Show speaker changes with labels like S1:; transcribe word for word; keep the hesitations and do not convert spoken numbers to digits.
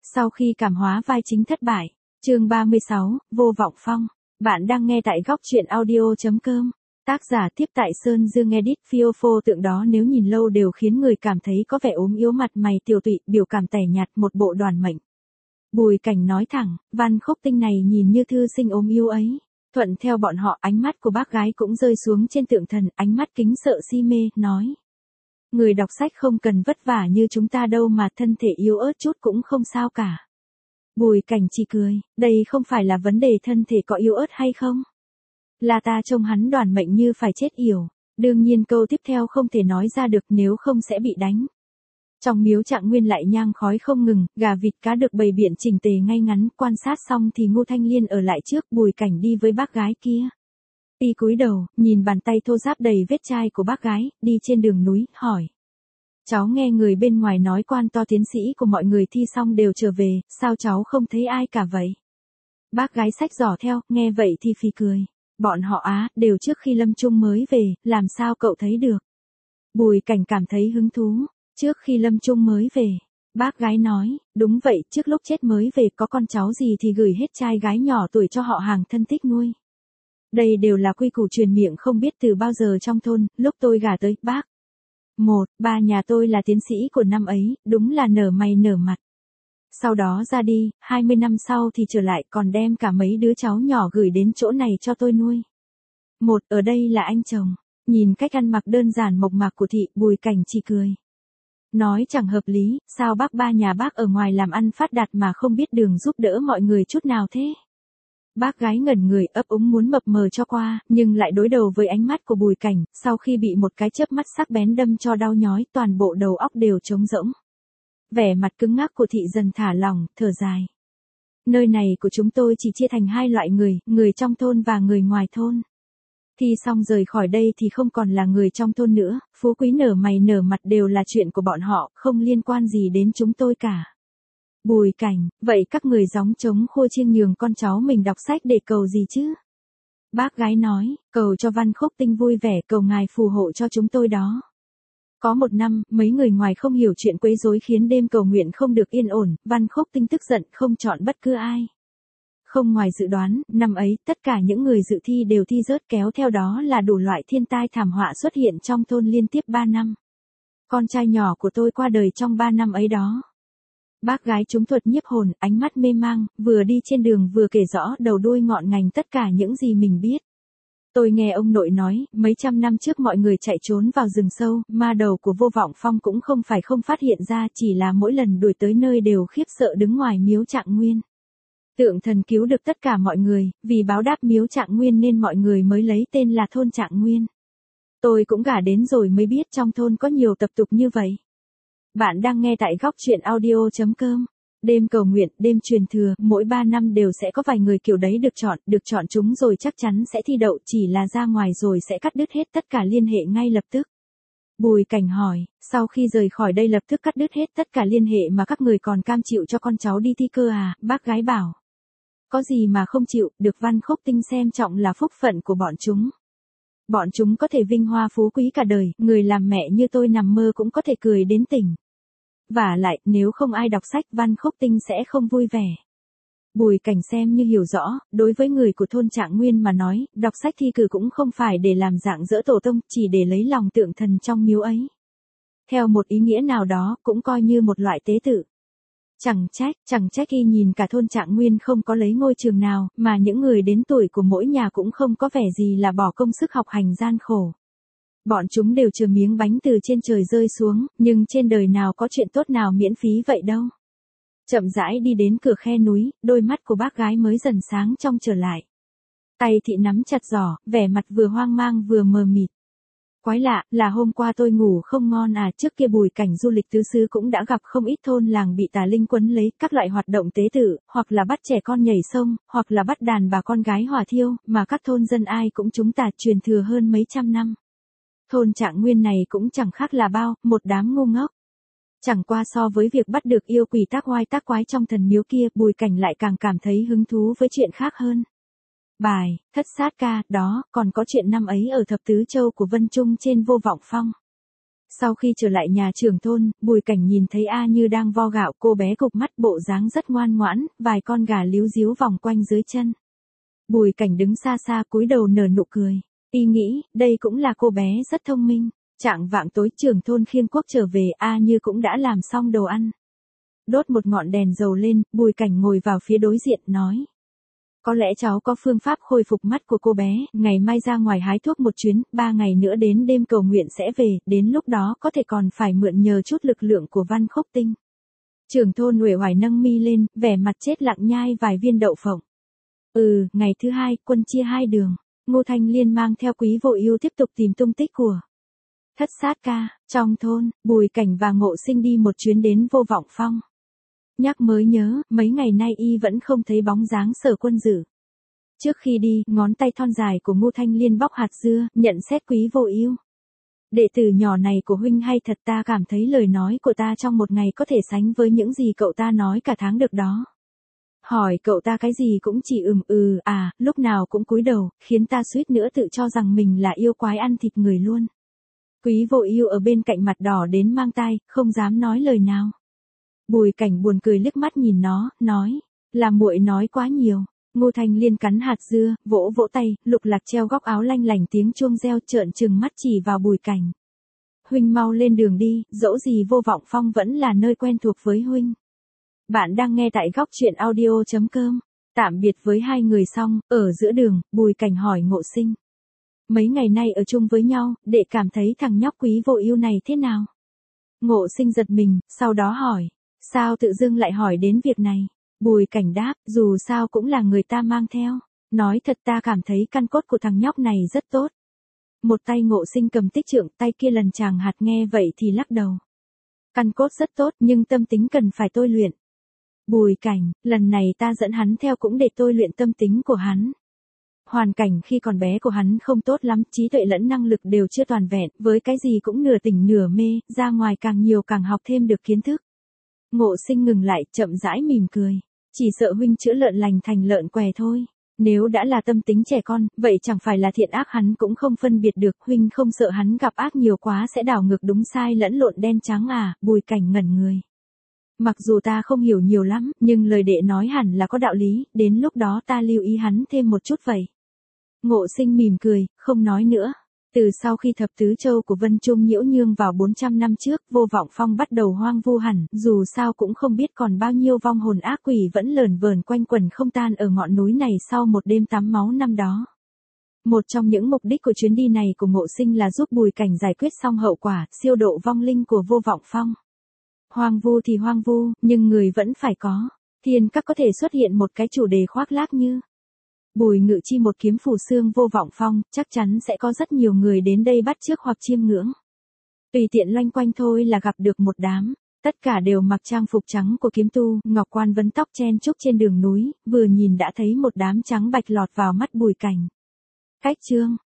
S1: Sau khi cảm hóa vai chính thất bại, chương ba mươi sáu, Vô Vọng Phong. Bạn đang nghe tại góc truyện audio.com. Tác giả Tiếp Tại Sơn Dương edit. Phiêu phô tượng đó nếu nhìn lâu đều khiến người cảm thấy có vẻ ốm yếu, mặt mày tiều tụy, biểu cảm tẻ nhạt, một bộ đoàn mệnh. Bùi Cảnh nói thẳng, Văn Khúc Tinh này nhìn như thư sinh ốm yếu ấy. Thuận theo bọn họ, ánh mắt của bác gái cũng rơi xuống trên tượng thần, ánh mắt kính sợ si mê, nói. Người đọc sách không cần vất vả như chúng ta đâu mà, thân thể yếu ớt chút cũng không sao cả. Bùi Cảnh chỉ cười, đây không phải là vấn đề thân thể có yếu ớt hay không. Là ta trông hắn đoàn mệnh như phải chết yểu. Đương nhiên câu tiếp theo không thể nói ra được, nếu không sẽ bị đánh. Trong miếu Trạng Nguyên lại nhang khói không ngừng, gà vịt cá được bày biện chỉnh tề ngay ngắn, quan sát xong thì Ngô Thanh Liên ở lại trước. Bùi Cảnh đi với bác gái kia. Y cúi đầu, nhìn bàn tay thô ráp đầy vết chai của bác gái, đi trên đường núi, hỏi. Cháu nghe người bên ngoài nói quan to tiến sĩ của mọi người thi xong đều trở về, sao cháu không thấy ai cả vậy? Bác gái xách giỏ theo, nghe vậy thì phì cười. Bọn họ á, đều trước khi Lâm Trung mới về, làm sao cậu thấy được? Bùi Cảnh cảm thấy hứng thú. Trước khi Lâm Trung mới về. Bác gái nói, đúng vậy, trước lúc chết mới về, có con cháu gì thì gửi hết trai gái nhỏ tuổi cho họ hàng thân tích nuôi. Đây đều là quy củ truyền miệng không biết từ bao giờ trong thôn. Lúc tôi gả tới, bác một, ba nhà tôi là tiến sĩ của năm ấy, đúng là nở mày nở mặt. Sau đó ra đi, hai mươi năm sau thì trở lại, còn đem cả mấy đứa cháu nhỏ gửi đến chỗ này cho tôi nuôi. Một, ở đây là anh chồng. Nhìn cách ăn mặc đơn giản mộc mạc của thị, Bùi Cảnh chỉ cười. Nói chẳng hợp lý, sao bác ba nhà bác ở ngoài làm ăn phát đạt mà không biết đường giúp đỡ mọi người chút nào thế? Bác gái ngẩn người, ấp úng muốn mập mờ cho qua, nhưng lại đối đầu với ánh mắt của Bùi Cảnh, sau khi bị một cái chớp mắt sắc bén đâm cho đau nhói, toàn bộ đầu óc đều trống rỗng. Vẻ mặt cứng ngắc của thị dần thả lỏng, thở dài. Nơi này của chúng tôi chỉ chia thành hai loại người, người trong thôn và người ngoài thôn. Thi xong rời khỏi đây thì không còn là người trong thôn nữa, phú quý nở mày nở mặt đều là chuyện của bọn họ, không liên quan gì đến chúng tôi cả. Bùi Cảnh, vậy các người gióng trống khua chiêng nhường con cháu mình đọc sách để cầu gì chứ? Bác gái nói, cầu cho Văn Khúc Tinh vui vẻ, cầu ngài phù hộ cho chúng tôi đó. Có một năm, mấy người ngoài không hiểu chuyện quấy rối khiến đêm cầu nguyện không được yên ổn, Văn Khúc Tinh tức giận không chọn bất cứ ai. Không ngoài dự đoán, năm ấy, tất cả những người dự thi đều thi rớt, kéo theo đó là đủ loại thiên tai thảm họa xuất hiện trong thôn liên tiếp ba năm. Con trai nhỏ của tôi qua đời trong ba năm ấy đó. Bác gái trúng thuật nhiếp hồn, ánh mắt mê mang, vừa đi trên đường vừa kể rõ đầu đuôi ngọn ngành tất cả những gì mình biết. Tôi nghe ông nội nói, mấy trăm năm trước mọi người chạy trốn vào rừng sâu, ma đầu của Vô Vọng Phong cũng không phải không phát hiện ra, chỉ là mỗi lần đuổi tới nơi đều khiếp sợ đứng ngoài miếu Trạng Nguyên. Tượng thần cứu được tất cả mọi người, vì báo đáp miếu Trạng Nguyên nên mọi người mới lấy tên là thôn Trạng Nguyên. Tôi cũng gả đến rồi mới biết trong thôn có nhiều tập tục như vậy. Bạn đang nghe tại góc truyện audio.com. Đêm cầu nguyện, đêm truyền thừa, mỗi ba năm đều sẽ có vài người kiểu đấy được chọn, được chọn chúng rồi chắc chắn sẽ thi đậu, chỉ là ra ngoài rồi sẽ cắt đứt hết tất cả liên hệ ngay lập tức. Bùi Cảnh hỏi, sau khi rời khỏi đây lập tức cắt đứt hết tất cả liên hệ mà các người còn cam chịu cho con cháu đi thi cơ à? Bác gái bảo. Có gì mà không chịu, được Văn Khúc Tinh xem trọng là phúc phận của bọn chúng. Bọn chúng có thể vinh hoa phú quý cả đời, người làm mẹ như tôi nằm mơ cũng có thể cười đến tỉnh. Vả lại, nếu không ai đọc sách Văn Khúc Tinh sẽ không vui vẻ. Bùi Cảnh xem như hiểu rõ, đối với người của thôn Trạng Nguyên mà nói, đọc sách thi cử cũng không phải để làm dạng dỡ tổ tông, chỉ để lấy lòng tượng thần trong miếu ấy. Theo một ý nghĩa nào đó, cũng coi như một loại tế tự. Chẳng trách, chẳng trách y nhìn cả thôn Trạng Nguyên không có lấy ngôi trường nào, mà những người đến tuổi của mỗi nhà cũng không có vẻ gì là bỏ công sức học hành gian khổ. Bọn chúng đều chờ miếng bánh từ trên trời rơi xuống, nhưng trên đời nào có chuyện tốt nào miễn phí vậy đâu. Chậm rãi đi đến cửa khe núi, đôi mắt của bác gái mới dần sáng trong trở lại. Tay thị nắm chặt giỏ, vẻ mặt vừa hoang mang vừa mờ mịt. Quái lạ, là hôm qua tôi ngủ không ngon à, trước kia Bùi Cảnh du lịch tứ xứ cũng đã gặp không ít thôn làng bị tà linh quấn lấy, các loại hoạt động tế tự, hoặc là bắt trẻ con nhảy sông, hoặc là bắt đàn bà con gái hỏa thiêu, mà các thôn dân ai cũng chúng tà truyền thừa hơn mấy trăm năm. Thôn Trạng Nguyên này cũng chẳng khác là bao, một đám ngu ngốc. Chẳng qua so với việc bắt được yêu quỷ tác oai tác quái trong thần miếu kia, Bùi Cảnh lại càng cảm thấy hứng thú với chuyện khác hơn. Bài, thất sát ca, đó, còn có chuyện năm ấy ở Thập Tứ Châu của Vân Trung trên Vô Vọng Phong. Sau khi trở lại nhà trưởng thôn, Bùi Cảnh nhìn thấy A Như đang vo gạo, cô bé cục mắt bộ dáng rất ngoan ngoãn, vài con gà líu díu vòng quanh dưới chân. Bùi Cảnh đứng xa xa cúi đầu nở nụ cười. Y nghĩ, đây cũng là cô bé rất thông minh. Trạng vạng tối trưởng thôn Khiên Quốc trở về, A Như cũng đã làm xong đồ ăn. Đốt một ngọn đèn dầu lên, Bùi Cảnh ngồi vào phía đối diện, nói. Có lẽ cháu có phương pháp khôi phục mắt của cô bé, ngày mai ra ngoài hái thuốc một chuyến, ba ngày nữa đến đêm cầu nguyện sẽ về, đến lúc đó có thể còn phải mượn nhờ chút lực lượng của Văn Khúc Tinh. Trưởng thôn uể oải nâng mi lên, vẻ mặt chết lặng nhai vài viên đậu phộng. Ừ, ngày thứ hai, quân chia hai đường. Ngô Thanh Liên mang theo Quý Vô Ưu tiếp tục tìm tung tích của Thất Sát Ca. Trong thôn, Bùi Cảnh và Ngộ Sinh đi một chuyến đến Vô Vọng Phong. Nhắc mới nhớ, mấy ngày nay y vẫn không thấy bóng dáng Sở Quân Dữ. Trước khi đi, ngón tay thon dài của Ngô Thanh Liên bóc hạt dưa, nhận xét Quý Vô Ưu. Đệ tử nhỏ này của huynh hay thật, ta cảm thấy lời nói của ta trong một ngày có thể sánh với những gì cậu ta nói cả tháng được đó. Hỏi cậu ta cái gì cũng chỉ ừm ừ à, lúc nào cũng cúi đầu, khiến ta suýt nữa tự cho rằng mình là yêu quái ăn thịt người luôn. Quý Vô Ưu ở bên cạnh mặt đỏ đến mang tai, không dám nói lời nào. Bùi Cảnh buồn cười liếc mắt nhìn nó, nói, là muội nói quá nhiều. Ngô Thanh Liên cắn hạt dưa, vỗ vỗ tay, Lục Lạc treo góc áo lanh lảnh tiếng chuông reo, trợn trừng mắt chỉ vào Bùi Cảnh. Huynh mau lên đường đi, dẫu gì Vô Vọng Phong vẫn là nơi quen thuộc với huynh. Bạn đang nghe tại góc truyện audio chấm com. Tạm biệt với hai người xong, ở giữa đường, Bùi Cảnh hỏi Ngộ Sinh. Mấy ngày nay ở chung với nhau, đệ cảm thấy thằng nhóc Quý Vô Ưu này thế nào? Ngộ Sinh giật mình, sau đó hỏi. Sao tự dưng lại hỏi đến việc này? Bùi Cảnh đáp, dù sao cũng là người ta mang theo. Nói thật ta cảm thấy căn cốt của thằng nhóc này rất tốt. Một tay Ngộ Sinh cầm tích trượng, tay kia lần chàng hạt, nghe vậy thì lắc đầu. Căn cốt rất tốt nhưng tâm tính cần phải tôi luyện. Bùi Cảnh, lần này ta dẫn hắn theo cũng để tôi luyện tâm tính của hắn. Hoàn cảnh khi còn bé của hắn không tốt lắm, trí tuệ lẫn năng lực đều chưa toàn vẹn, với cái gì cũng nửa tỉnh nửa mê, ra ngoài càng nhiều càng học thêm được kiến thức. Ngộ Sinh ngừng lại, chậm rãi mỉm cười. Chỉ sợ huynh chữa lợn lành thành lợn què thôi. Nếu đã là tâm tính trẻ con, vậy chẳng phải là thiện ác hắn cũng không phân biệt được, huynh không sợ hắn gặp ác nhiều quá sẽ đảo ngược đúng sai lẫn lộn đen trắng à? Bùi Cảnh ngẩn người. Mặc dù ta không hiểu nhiều lắm, nhưng lời đệ nói hẳn là có đạo lý, đến lúc đó ta lưu ý hắn thêm một chút vậy. Ngộ Sinh mỉm cười, không nói nữa. Từ sau khi thập tứ châu của Vân Trung nhiễu nhương vào bốn trăm năm trước, Vô Vọng Phong bắt đầu hoang vu hẳn, dù sao cũng không biết còn bao nhiêu vong hồn ác quỷ vẫn lởn vởn quanh quẩn không tan ở ngọn núi này sau một đêm tắm máu năm đó. Một trong những mục đích của chuyến đi này của Ngộ Sinh là giúp Bùi Cảnh giải quyết xong hậu quả, siêu độ vong linh của Vô Vọng Phong. Hoang vu thì hoang vu, nhưng người vẫn phải có. Thiên các có thể xuất hiện một cái chủ đề khoác lác như Bùi Ngự Chi một kiếm phù xương Vô Vọng Phong, chắc chắn sẽ có rất nhiều người đến đây bắt chước hoặc chiêm ngưỡng. Tùy tiện loanh quanh thôi là gặp được một đám, tất cả đều mặc trang phục trắng của kiếm tu, ngọc quan vấn tóc chen chúc trên đường núi, vừa nhìn đã thấy một đám trắng bạch lọt vào mắt Bùi Cảnh. Cách chương